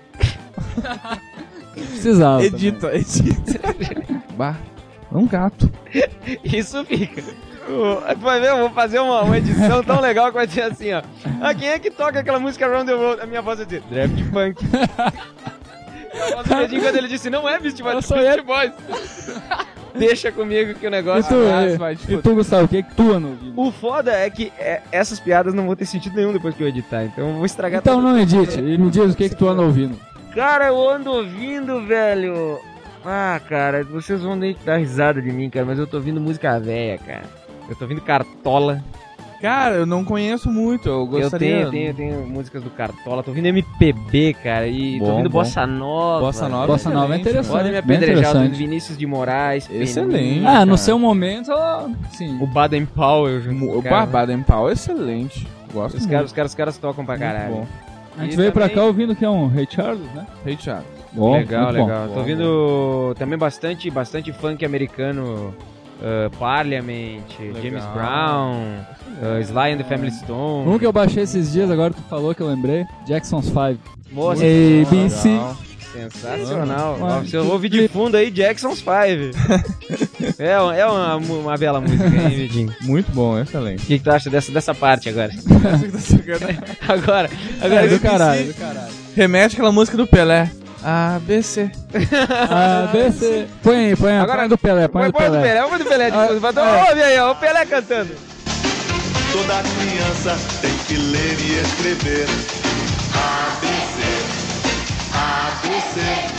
Precisava. Edita, edita. Bah, é um gato. quarto. Isso fica. O- Tu vai ver, eu vou fazer uma, uma edição tão legal que vai ser assim, ó. Ah, quem é que toca aquela música Around the World? A minha voz vai dizer, Draft Punk. A voz do Bedinho, quando ele disse, não é Beast Boys, é Beast Boys. Deixa comigo que o E negócio... tu, Ah, e- vai te e foder. tu, Gustavo, o que que tu anda ouvindo? O foda é que é, essas piadas não vão ter sentido nenhum depois que eu editar, então eu vou estragar Então tudo. não edite, e me diz o que que tu anda ouvindo. Cara, eu ando ouvindo, velho. Ah, cara, vocês vão nem dar risada de mim, cara, mas eu tô ouvindo música velha, cara. Eu tô ouvindo Cartola. Cara, eu não conheço muito, eu gostaria... Eu tenho, tenho, tenho músicas do Cartola, tô ouvindo M P B, cara, e tô Bom, ouvindo bom. Bossa Nova. Bossa Nova, Bossa Nova é excelente, interessante. Podem me bem apedrejar, tô ouvindo interessante. Vinícius de Moraes, Excelente. Peninha, Ah, no cara. seu momento, ela- sim. o Baden Powell junto com O o cara. Baden Powell é excelente. Gosto Os muito. caras, os caras, os caras tocam pra caralho. Muito A gente E veio pra também- cá ouvindo que é um Ray Charles, né? bom. Hey, Thiago. Bom, Legal, muito bom. legal. Tô Bom, ouvindo também bastante, bastante funk americano, uh, Parliament, James Brown, uh, Sly and the Family Stone. Um que eu baixei esses dias, agora tu falou que eu lembrei, Jackson's Five. Moça, A, B, C. Legal. sensacional. Ah, Ó, você ouve de fundo aí Jackson's Five. é uma, é uma, uma bela música, hein, Vidinho? Muito bom, excelente. O que, que tu acha dessa, dessa parte agora? agora, agora É do eu caralho, esqueci. do caralho. Remete aquela música do Pelé. A, B, C. A, B, C. Põe aí, põe aí. Agora- Põe do Pelé, põe Põe do põe do Pelé. Pelé, põe do Pelé de Ah, fundo. Vai dar- é. Ouve aí, ó, o Pelé cantando. Toda criança tem que ler e escrever. A, B, C. A, B, C.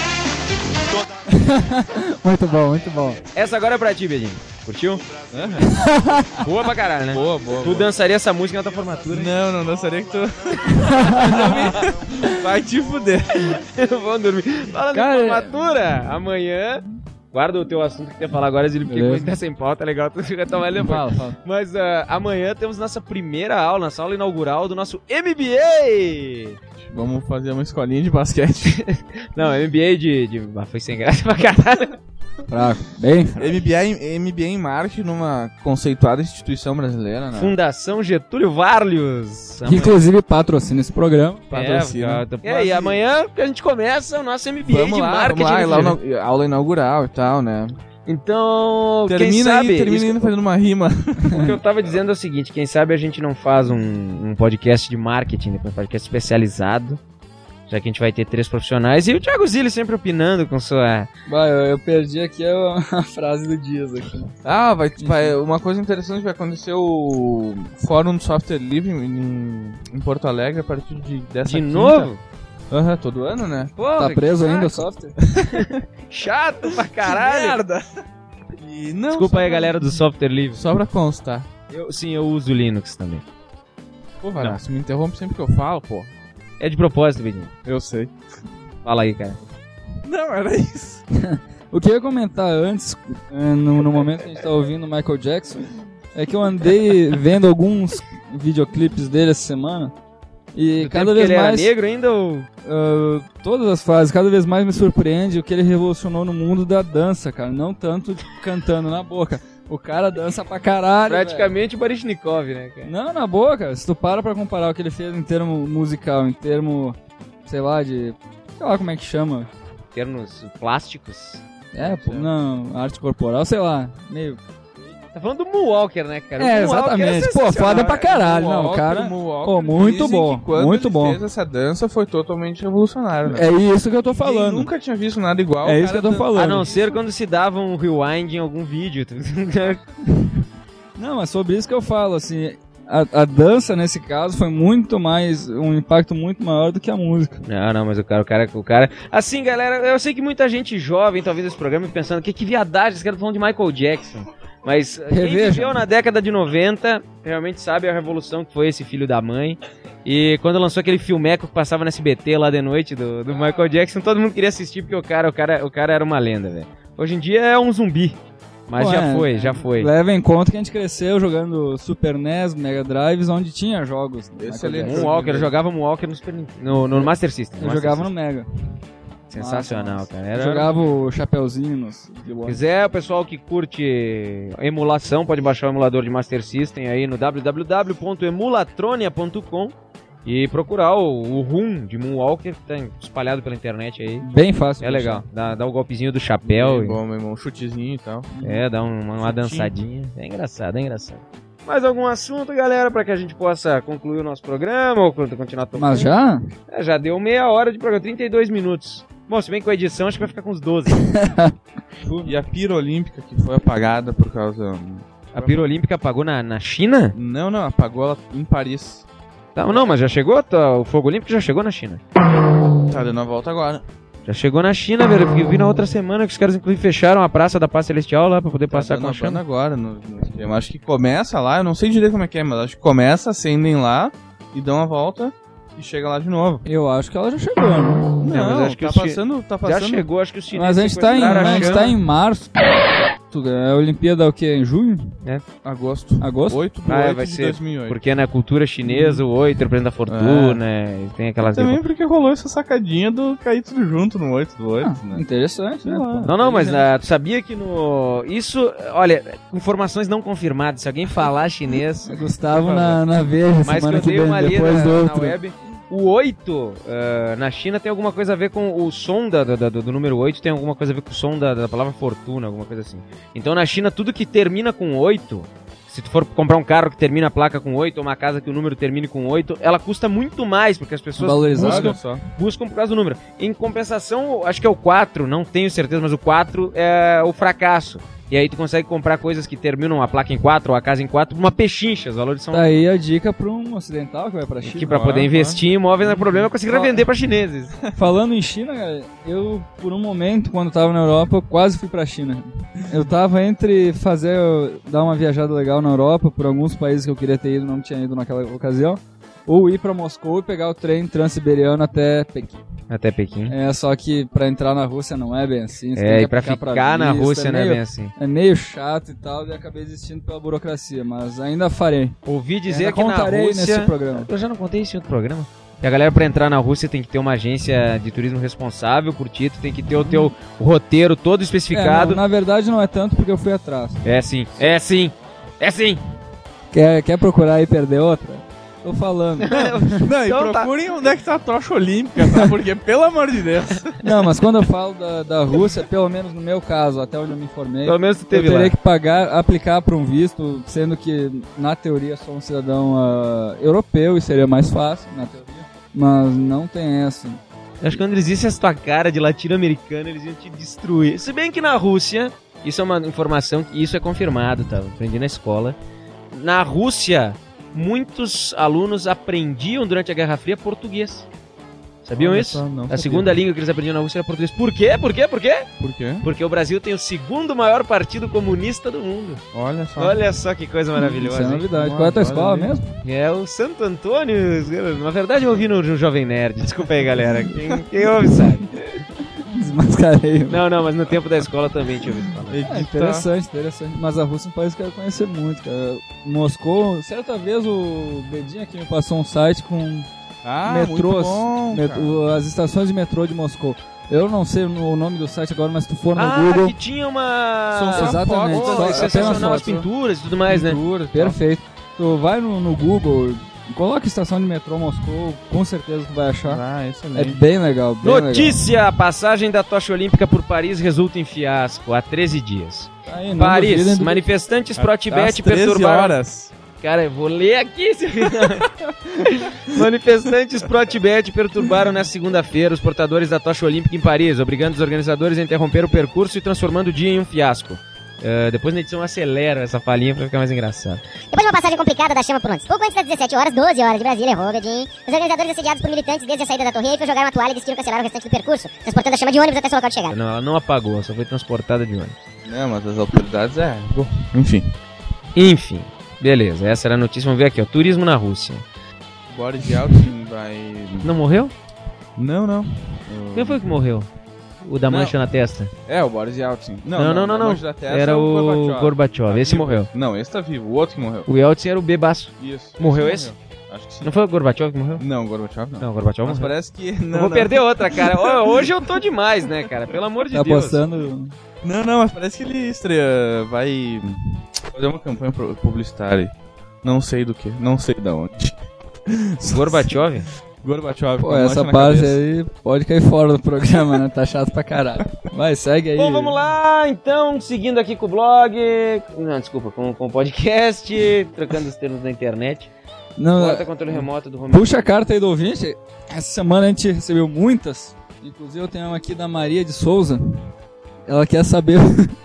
Muito bom, muito bom. Essa agora é pra ti, Bedinho. Curtiu? Boa pra caralho, né? Boa, boa. Tu boa. dançaria essa música na tua formatura? Não, não dançaria que tu. Vai te fuder. Vamos dormir. Falando Cara, de formatura, amanhã Guarda o teu assunto que tu ia falar agora, Zílio, porque Beleza. coisa tá sem pauta, é legal, tu retomar ele depois. Fala, fala. Mas uh, amanhã temos nossa primeira aula, nossa aula inaugural do nosso M B A! Vamos fazer uma escolinha de basquete. Não, M B A de... de... Ah, foi sem graça pra caralho. Fraco. Bem, M B A, em- M B A em marketing numa conceituada instituição brasileira, né? Fundação Getúlio Vargas. que inclusive patrocina esse programa. Patrocina. É, é, e amanhã que a gente começa o nosso M B A Vamos de lá, marketing. vamos lá, né, lá filho? na- aula inaugural e tal, né? Então, quem Termina sabe... aí, termina isso- ainda fazendo uma rima. O que eu tava dizendo é o seguinte, quem sabe a gente não faz um, um podcast de marketing, um podcast especializado, já que a gente vai ter três profissionais, e o Thiago Zilli sempre opinando com sua... Vai, eu, eu perdi aqui a, a frase do Dias aqui. Ah, vai, vai, uma coisa interessante, vai acontecer o Fórum do Software Livre em, em Porto Alegre a partir de dessa De quinta. novo? Aham, todo ano, né? Porra, Tá preso que ainda o saco. software? Chato pra caralho. merda! E não, Desculpa só aí, pra- galera do software livre. Só pra constar. Eu, sim, eu uso Linux também. Pô, Vargas, me interrompe sempre que eu falo, pô. É de propósito, Bedinho. Eu sei. Fala aí, cara. Não, era isso. O que eu ia comentar antes, eh, no, no momento que a gente tá ouvindo o Michael Jackson, é que eu andei vendo alguns videoclipes dele essa semana. E Do cada tempo vez que ele mais. era negro ainda ou... ah, todas as fases, cada vez mais me surpreende o que ele revolucionou no mundo da dança, cara. Não tanto cantando na boca. O cara dança pra caralho. Praticamente o Baryshnikov, né, cara? velho. Não, na boa, cara. Se tu para pra comparar o que ele fez em termo musical, em termo, sei lá, de. Sei lá como é que chama. Termos plásticos. É, pô, não, arte corporal, sei lá. Meio. Tá falando do Moonwalker, né, cara? O É, Moonwalker exatamente. Pô, sensacional. foda pra caralho. Não, Moonwalker, cara. Moonwalker, Pô, muito dizem bom, que quando muito ele bom. fez essa dança foi totalmente revolucionário, né? É isso que eu tô Ninguém falando. nunca tinha visto nada igual. É o isso que eu cara tô dan- falando. A não ser quando se dava um rewind em algum vídeo. Não, mas sobre isso que eu falo, assim, a, a dança nesse caso foi muito mais, um impacto muito maior do que a música. Não, não, mas o cara, o cara, o cara... Assim, galera, eu sei que muita gente jovem tá ouvindo esse programa e pensando que que viadagem, esse cara tá falando de Michael Jackson. Mas quem Reveja. viveu na década de noventa realmente sabe a revolução que foi esse filho da mãe. E quando lançou aquele filmeco que passava no S B T lá de noite do, do Michael Jackson, todo mundo queria assistir porque o cara, o cara, o cara era uma lenda, velho. Hoje em dia é um zumbi. Mas Pô, já é, foi, já foi. Leva em conta que a gente cresceu jogando Super N E S, Mega Drives, onde tinha jogos. do Michael Excelente. Jackson. Moonwalker, eu jogava Moonwalker no, Super Nintendo- no, no Master System. Eu Master jogava no System. Mega. Sensacional, Nossa, cara. Eu Era... jogava o Chapeuzinho nos Se Xbox. quiser, o pessoal que curte emulação pode baixar o emulador de Master System aí no w w w ponto emulatronia ponto com e procurar o, o ROM de Moonwalker, que tá espalhado pela internet aí. Bem fácil. É de legal, achar. dá, dá o golpezinho do chapéu, É bom, meu irmão, um chutezinho e tal. e, é, dá um- uma, uma dançadinha. É engraçado, é engraçado. Mais algum assunto, galera, pra que a gente possa concluir o nosso programa ou continuar tocando? Mas já? É, já deu meia hora de programa, trinta e dois minutos. Bom, se bem que com a edição acho que vai ficar com uns doze. E a pira olímpica que foi apagada por causa... A Pira Olímpica apagou na, na China? Não, não, apagou ela em Paris. Tá, não, mas já chegou? Tá, o Fogo Olímpico já chegou na China. Tá dando a volta agora. Já chegou na China, velho. Eu vi na outra semana que os caras inclusive fecharam a Praça da Paz Celestial lá pra poder Tá passar dando com a a banda chama. agora. No, no esquema. Acho que começa lá, eu não sei direito como é que é, mas acho que começa, acendem lá e dão a volta e chega lá de novo. Eu acho que ela já chegou, né? Não, mas acho que tá os chi- passando, tá Já passando. chegou, acho que os chineses Mas a gente tá em, sequestraram a gente chama. tá em março. Tu- A Olimpíada é o quê? Em junho? Agosto. Agosto? oito de Ah, oito vai de ser, dois mil e oito. porque na cultura chinesa o oito representa a fortuna, e tem aquelas... Também porque rolou essa sacadinha do cair tudo junto no oito do oito, Ah, né? interessante, né? Sei lá. pô? Não, não, mas ah, tu sabia que no... Isso, olha, informações não confirmadas. Se alguém falar chinês, Gustavo na, na Veja mas que semana eu que dei vem, uma lida depois do na, na outro. web. O oito ah, na China tem alguma coisa a ver com o som da, da- do, do número oito, tem alguma coisa a ver com o som da, da palavra fortuna, alguma coisa assim. Então na China tudo que termina com oito, se tu for comprar um carro que termina a placa com oito, ou uma casa que o número termine com oito, ela custa muito mais, porque as pessoas Valorizado. buscam, Olha só. buscam por causa do número. Em compensação, acho que é o quatro, não tenho certeza, mas o quatro é o fracasso. E aí tu consegue comprar coisas que terminam a placa em quatro ou a casa em quatro, uma pechincha, os valores são... Tá aí a dica pra um ocidental que vai pra China. Que pra poder Ah, investir em imóveis não é problema, eu conseguiria vender pra chineses. Falando em China, cara, eu, por um momento, quando tava na Europa, eu quase fui pra China. Eu tava entre fazer, dar uma viajada legal na Europa, por alguns países que eu queria ter ido, não tinha ido naquela ocasião, ou ir pra Moscou e pegar o trem transiberiano até Pequim. Até Pequim. É, só que pra entrar na Rússia não é bem assim. Você tem É, que e pra aplicar ficar na vista, Rússia é não é meio- bem assim. É meio chato e tal, e acabei desistindo pela burocracia, mas ainda farei. Ouvi dizer Ainda que na contarei Rússia... nesse programa. Eu já não contei isso em outro programa. E a galera, pra entrar na Rússia, tem que ter uma agência de turismo responsável por ti, tu tem que ter o teu roteiro todo É, especificado. não, na verdade não é tanto porque eu fui atrás. É sim, é sim, é sim. Quer, quer procurar e perder outra? Tô falando. Não, e Então tá. procurem onde é que tá a tocha olímpica, tá? Porque, pelo amor de Deus. Não, mas quando eu falo da, da Rússia, pelo menos no meu caso, até onde eu me informei, Pelo menos tu eu teve teria lá. que pagar, aplicar para um visto, sendo que na teoria sou um cidadão ah, europeu e seria mais fácil, na teoria. Mas não tem essa. Eu acho que quando eles vissem essa tua cara de latino-americano, eles iam te destruir. Se bem que na Rússia, isso é uma informação que isso é confirmado, tá? Eu aprendi na escola. Na Rússia, muitos alunos aprendiam durante a Guerra Fria português. Sabiam Olha isso? só, não A sabia. segunda língua que eles aprendiam na Rússia era português. Por quê? Por quê? Por quê? Por quê? Porque o Brasil tem o segundo maior partido comunista do mundo. Olha só. Olha só que coisa maravilhosa. Isso é hein? novidade. Nossa, Qual é a tua olha escola ali. mesmo? É o Santo Antônio. Na verdade, eu ouvi no, no Jovem Nerd. Desculpa aí, galera. Quem, quem ouve sabe. Desmascarei. Não, não, mas no tempo da escola também tinha ouvido falar. É interessante, interessante. Mas a Rússia é um país que eu quero conhecer muito, cara. Moscou, certa vez o Bedinho aqui me passou um site com Ah, metrôs, muito bom, met- cara. o- as estações de metrô de Moscou. Eu não sei o nome do site agora, mas se tu for no Ah, Google, que tinha uma... São só exatamente, fotos, Pô, só- é sensacional, apenas as fotos. pinturas e tudo mais, né? Pintura, Perfeito. Tu vai no, no Google, coloca estação de metrô Moscou, com certeza tu vai achar. Ah, É excelente. bem legal, bem Notícia: a passagem da tocha olímpica por Paris resulta em fiasco há treze dias. legal. Aí, não Paris, duvidem do- manifestantes Às pró-Tibete treze perturbaram... horas. Cara, eu vou ler aqui, seu filho. Manifestantes pró-Tibete perturbaram na segunda-feira os portadores da tocha olímpica em Paris, obrigando os organizadores a interromper o percurso e transformando o dia em um fiasco. Uh, depois na edição acelera essa falinha pra ficar mais engraçado. Depois de uma passagem complicada da chama por onde? Pouco antes das dezessete horas, doze horas de Brasília, errou, Bedinho. Os organizadores assediados por militantes desde a saída da Torre Eiffel jogaram a toalha e decidiram cancelar o restante do percurso, transportando a chama de ônibus até seu local de chegada. Não, ela não apagou, só foi transportada de ônibus. Não, mas as autoridades é... Bom, enfim. Enfim, beleza, essa era a notícia. Vamos ver aqui, ó. Turismo na Rússia. Boris Yeltsin vai... Não morreu? Não, não. Quem foi que morreu? O da Não. mancha na testa? É, o Boris Yeltsin. Não, não, não, da não. mancha da testa Era é o Gorbachev. Tá Esse vivo. morreu. Não, esse tá vivo. O outro que morreu. O Yeltsin era o bebaço. Isso. Morreu esse? morreu. Acho que sim. Não foi o Gorbachev que morreu? Não, o Gorbachev não. Não, o Gorbachev Mas morreu. parece que... Eu Não, vou não. perder outra, cara. Ó, hoje eu tô demais, né, cara? Pelo amor de Tá Deus. postando. Não, não, mas parece que ele estreia... Vai fazer uma campanha pro- publicitária. Não sei do que. Não sei da onde. Gorbachev? Gorbachev. Pô, com essa mancha na parte cabeça. aí pode cair fora do programa, né? Tá chato pra caralho. Vai, segue aí. Bom, vamos lá, então, seguindo aqui com o blog. Não, desculpa, com, com o podcast, trocando os termos da internet. Não, Bota controle remoto do home. puxa a carta aí do ouvinte. Essa semana a gente recebeu muitas. Inclusive eu tenho uma aqui da Maria de Souza. Ela quer saber.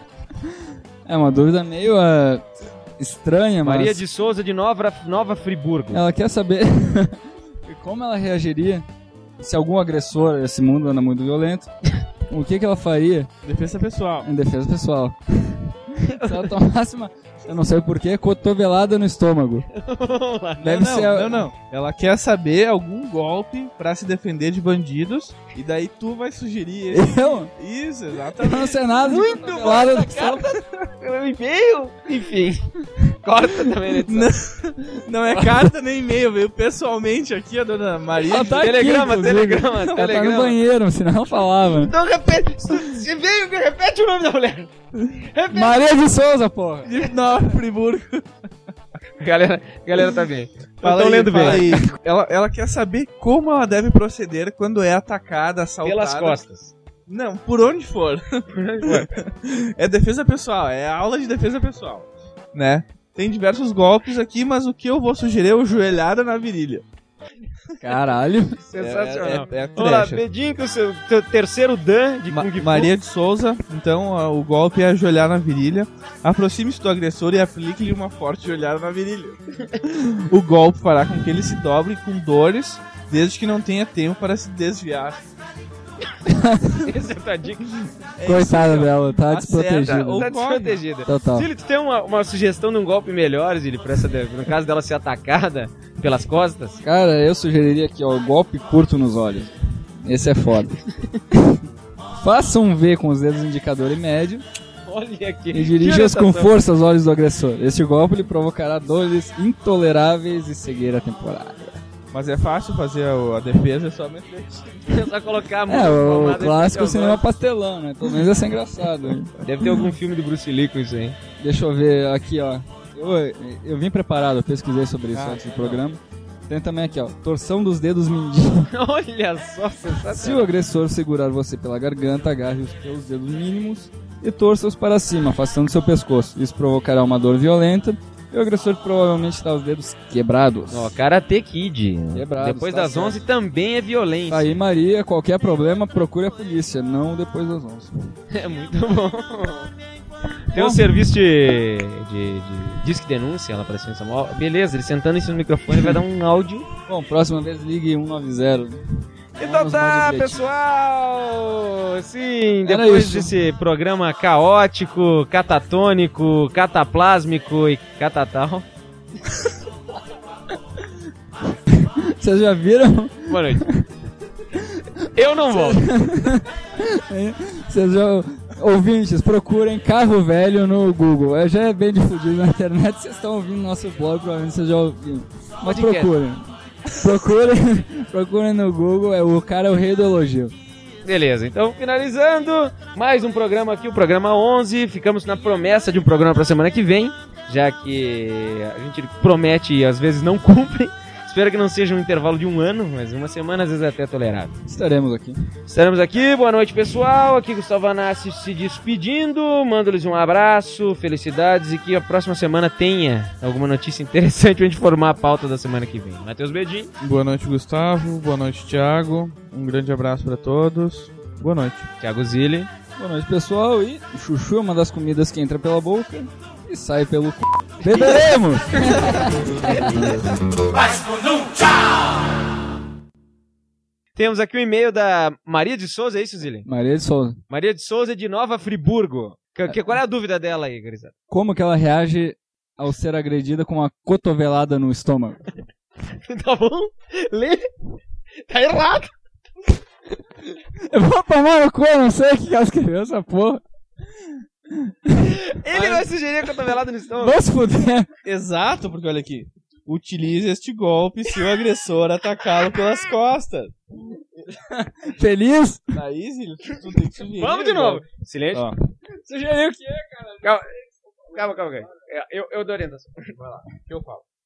É uma dúvida meio uh, estranha, mas. Maria de Souza de Nova, Nova Friburgo. Ela quer saber como ela reagiria se algum agressor, esse mundo anda muito violento, o que, que ela faria Defesa pessoal. em defesa pessoal. Se ela tomasse uma, eu não sei porquê, cotovelada no estômago. Deve não, ser. não, a- não, não. Ela quer saber algum golpe pra se defender de bandidos. E daí tu vai sugerir esse. Eu? Isso, Eu exatamente. não sei nada. Muito de bom cotovelada essa no estômago. Eu e-mail? Enfim. Corta também na edição. Não, não é carta nem e-mail, veio pessoalmente aqui a dona Maria. Ela tá aqui, Telegrama, inclusive. telegrama, Ela tá no telegrama. banheiro, senão ela falava. Então repete. Se veio, repete o nome da mulher. Repete. Maria de Souza, porra. de Nova Friburgo. Galera, galera tá bem. Fala Estão aí, lendo fala bem. aí. Ela, ela quer saber como ela deve proceder quando é atacada, assaltada. Pelas costas. Não, por onde for. É defesa pessoal, é aula de defesa pessoal. Né? Tem diversos golpes aqui, mas o que eu vou sugerir é o joelhada na virilha. Caralho. Sensacional. É, é, é Vamos lá, trecha. Bedinho com o seu teu terceiro Dan de Ma- Kung Fu. Maria de Souza, então ó, o golpe é ajoelhar na virilha. Aproxime-se do agressor e aplique-lhe uma forte joelhada na virilha. O golpe fará com que ele se dobre com dores, desde que não tenha tempo para se desviar. Essa é a tua dica. É Coitada isso aí, ó. dela, tá Acerta, desprotegida. ou Tá corre. desprotegida. Total. Zili, tu tem uma, uma sugestão de um golpe melhor, Zili, pra essa, no caso dela ser atacada pelas costas? Cara, eu sugeriria aqui, ó, golpe curto nos olhos. Esse é foda. Faça um V com os dedos indicador e médio. Olha aqui. E dirija-os com força aos olhos do agressor. Este golpe lhe provocará dores intoleráveis e cegueira temporária. Mas é fácil fazer a, a defesa, é só meter. É só colocar a mão. É, o clássico cinema pastelão, né? Pelo menos ia ser engraçado. Hein? Deve ter algum filme do Bruce Lee com isso aí. Deixa eu ver aqui, ó. Eu, eu vim preparado, eu pesquisei sobre isso ah, antes do programa. Tem também aqui, ó. Torção dos dedos mindinhos. Olha só, sensacional. Se o agressor segurar você pela garganta, agarre os seus dedos mínimos e torça-os para cima, afastando seu pescoço. Isso provocará uma dor violenta e o agressor provavelmente terá os dedos quebrados. Ó, Karate Kid. Quebrados. Depois tá das certo. onze também é violência. Aí, Maria, qualquer problema, procure a polícia, não depois das onze. É muito bom. Tem um serviço de, de, de disque denúncia lá pra cima. Beleza, ele sentando em cima do microfone vai dar um áudio. Bom, próxima vez ligue um nove zero. Então tá, pessoal! Sim, depois desse programa caótico, catatônico, cataplásmico e catatal. Vocês já viram? Boa noite. Eu não vou. Vocês já... Ouvintes, procurem carro velho no Google. Eu já é bem difundido na internet. Vocês estão ouvindo nosso blog, provavelmente vocês já ouviram. Mas procurem. Procurem, procurem no Google. É, o cara é o rei do elogio. Beleza, então finalizando mais um programa aqui, o programa onze. Ficamos na promessa de um programa pra semana que vem, já que a gente promete e às vezes não cumpre. Espero que não seja um intervalo de um ano, mas uma semana às vezes é até tolerável. Estaremos aqui. Estaremos aqui, boa noite pessoal, aqui Gustavo Anassi se despedindo, mando-lhes um abraço, felicidades e que a próxima semana tenha alguma notícia interessante pra gente formar a pauta da semana que vem. Matheus Bedin. Boa noite, Gustavo, boa noite, Thiago, um grande abraço pra todos, boa noite. Thiago Zilli. Boa noite pessoal, e chuchu é uma das comidas que entra pela boca e sai pelo c... Beberemos! Temos aqui o um e-mail da Maria de Souza, é isso, Zilli? Maria de Souza. Maria de Souza de Nova Friburgo. Que, que, qual é a dúvida dela aí, Garizada? Como que ela reage ao ser agredida com uma cotovelada no estômago? Tá bom? Lê. Tá errado. Eu vou tomar no cu, eu não sei o que ela escreveu essa porra. Ele Mas... vai sugerir a cotovelada no estômago. Vamos fuder. Exato, porque olha aqui. Utilize este golpe se o agressor atacá-lo pelas costas. Feliz? Aí, tu tem que sugerir. Vamos de novo. Silêncio. Ó. Sugerir o que é, cara? Calma, calma, calma. calma. Eu, eu dou orientação. Vai lá, o que eu falo?